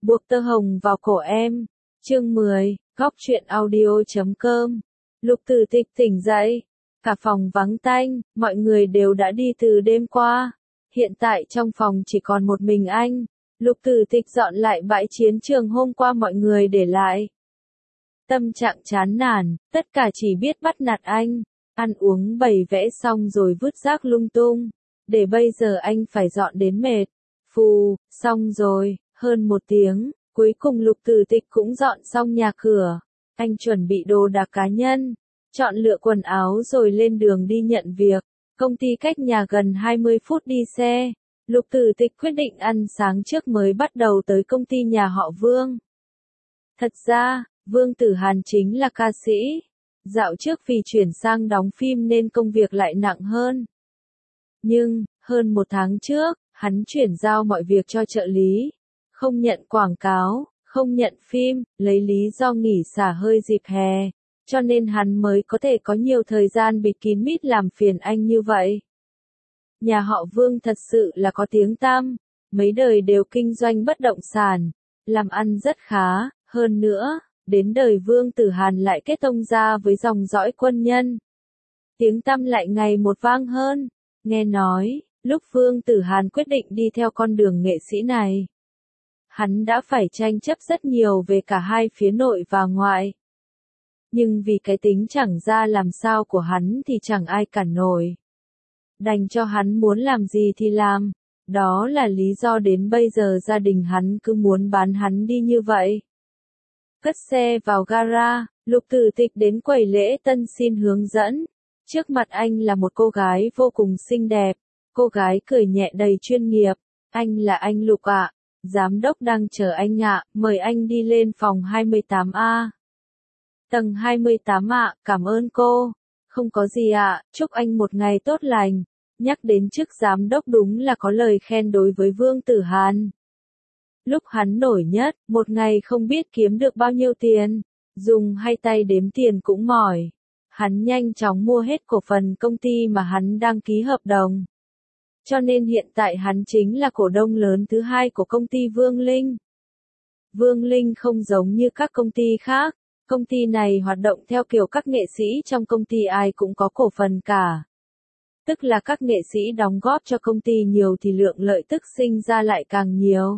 Buộc tơ hồng vào cổ em. Chương 10, góc truyện audio.com. Lục Tử Tịch tỉnh dậy. Cả phòng vắng tanh, mọi người đều đã đi từ đêm qua. Hiện tại trong phòng chỉ còn một mình anh. Lục Tử Tịch dọn lại bãi chiến trường hôm qua mọi người để lại. Tâm trạng chán nản, tất cả chỉ biết bắt nạt anh. Ăn uống bày vẽ xong rồi vứt rác lung tung. Để bây giờ anh phải dọn đến mệt. Phù, xong rồi, hơn 1 tiếng, cuối cùng Lục Tử Tịch cũng dọn xong nhà cửa. Anh chuẩn bị đồ đạc cá nhân, chọn lựa quần áo rồi lên đường đi nhận việc. Công ty cách nhà gần 20 phút đi xe. Lục Tử Tịch quyết định ăn sáng trước mới bắt đầu tới công ty nhà họ Vương. Thật ra, Vương Tử Hàn chính là ca sĩ. Dạo trước vì chuyển sang đóng phim nên công việc lại nặng hơn. Nhưng, hơn 1 tháng trước, hắn chuyển giao mọi việc cho trợ lý. Không nhận quảng cáo, không nhận phim, lấy lý do nghỉ xả hơi dịp hè. Cho nên hắn mới có thể có nhiều thời gian bịt kín mít làm phiền anh như vậy. Nhà họ Vương thật sự là có tiếng tăm. Mấy đời đều kinh doanh bất động sản. Làm ăn rất khá, hơn nữa, đến đời Vương Tử Hàn lại kết thông gia với dòng dõi quân nhân. Tiếng tăm lại ngày một vang hơn. Nghe nói, lúc Vương Tử Hàn quyết định đi theo con đường nghệ sĩ này, hắn đã phải tranh chấp rất nhiều về cả hai phía nội và ngoại. Nhưng vì cái tính chẳng ra làm sao của hắn thì chẳng ai cản nổi. Đành cho hắn muốn làm gì thì làm. Đó là lý do đến bây giờ gia đình hắn cứ muốn bán hắn đi như vậy. Cất xe vào gara, Lục Tử Tịch đến quầy lễ tân xin hướng dẫn. Trước mặt anh là một cô gái vô cùng xinh đẹp. Cô gái cười nhẹ đầy chuyên nghiệp. Anh là anh Lục ạ. Giám đốc đang chờ anh ạ, mời anh đi lên phòng 28A. Tầng 28 ạ, cảm ơn cô. Không có gì ạ, chúc anh một ngày tốt lành. Nhắc đến chức giám đốc đúng là có lời khen đối với Vương Tử Hàn. Lúc hắn nổi nhất, một ngày không biết kiếm được bao nhiêu tiền. Dùng hai tay đếm tiền cũng mỏi. Hắn nhanh chóng mua hết cổ phần công ty mà hắn đang ký hợp đồng. Cho nên hiện tại hắn chính là cổ đông lớn thứ 2 của công ty Vương Linh. Vương Linh không giống như các công ty khác. Công ty này hoạt động theo kiểu các nghệ sĩ trong công ty ai cũng có cổ phần cả. Tức là các nghệ sĩ đóng góp cho công ty nhiều thì lượng lợi tức sinh ra lại càng nhiều.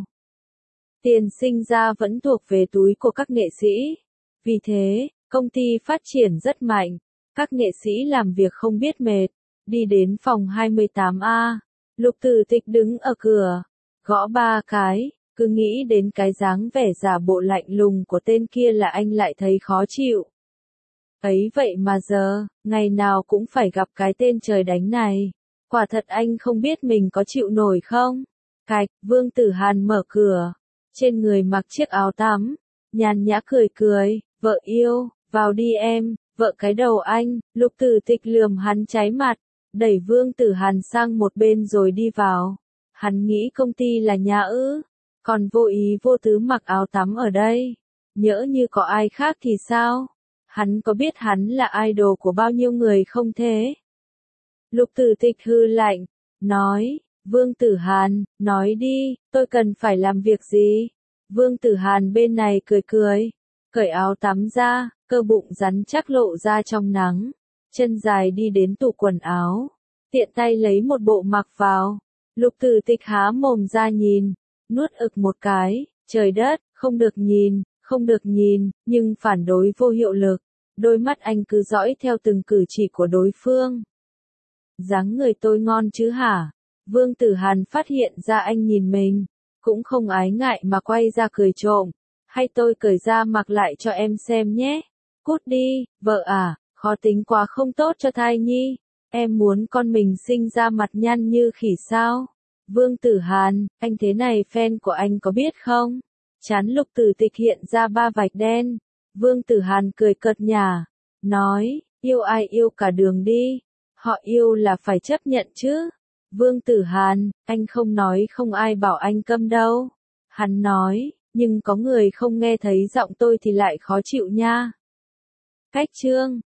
Tiền sinh ra vẫn thuộc về túi của các nghệ sĩ. Vì thế, công ty phát triển rất mạnh. Các nghệ sĩ làm việc không biết mệt. Đi đến phòng 28A. Lục Tử Tịch đứng ở cửa. Gõ 3 cái. Cứ nghĩ đến cái dáng vẻ giả bộ lạnh lùng của tên kia là anh lại thấy khó chịu. Ấy vậy mà giờ, ngày nào cũng phải gặp cái tên trời đánh này. Quả thật anh không biết mình có chịu nổi không? Cạch, Vương Tử Hàn mở cửa. Trên người mặc chiếc áo tắm. Nhàn nhã cười cười, vợ yêu, vào đi em, vợ cái đầu anh. Lục Tử Tịch lườm hắn cháy mặt, đẩy Vương Tử Hàn sang một bên rồi đi vào. Hắn nghĩ công ty là nhà ư, còn vô ý vô tứ mặc áo tắm ở đây. Nhỡ như có ai khác thì sao? Hắn có biết hắn là idol của bao nhiêu người không thế? Lục Tử Tịch hư lạnh, nói, Vương Tử Hàn, nói đi, tôi cần phải làm việc gì? Vương Tử Hàn bên này cười cười, cởi áo tắm ra, cơ bụng rắn chắc lộ ra trong nắng, chân dài đi đến tủ quần áo, tiện tay lấy một bộ mặc vào. Lục Tử Tịch há mồm ra nhìn, nuốt ực một cái, trời đất, không được nhìn, nhưng phản đối vô hiệu lực. Đôi mắt anh cứ dõi theo từng cử chỉ của đối phương. Dáng người tôi ngon chứ hả? Vương Tử Hàn phát hiện ra anh nhìn mình, cũng không ái ngại mà quay ra cười trộm. Hay tôi cởi ra mặc lại cho em xem nhé. Cút đi, vợ à, khó tính quá không tốt cho thai nhi. Em muốn con mình sinh ra mặt nhăn như khỉ sao? Vương Tử Hàn, anh thế này fan của anh có biết không? Trán Lục Tử Tịch hiện ra 3 vạch đen. Vương Tử Hàn cười cợt nhả, nói, yêu ai yêu cả đường đi. Họ yêu là phải chấp nhận chứ. Vương Tử Hàn, anh không nói không ai bảo anh câm đâu. Hắn nói, nhưng có người không nghe thấy giọng tôi thì lại khó chịu nha. Cách chương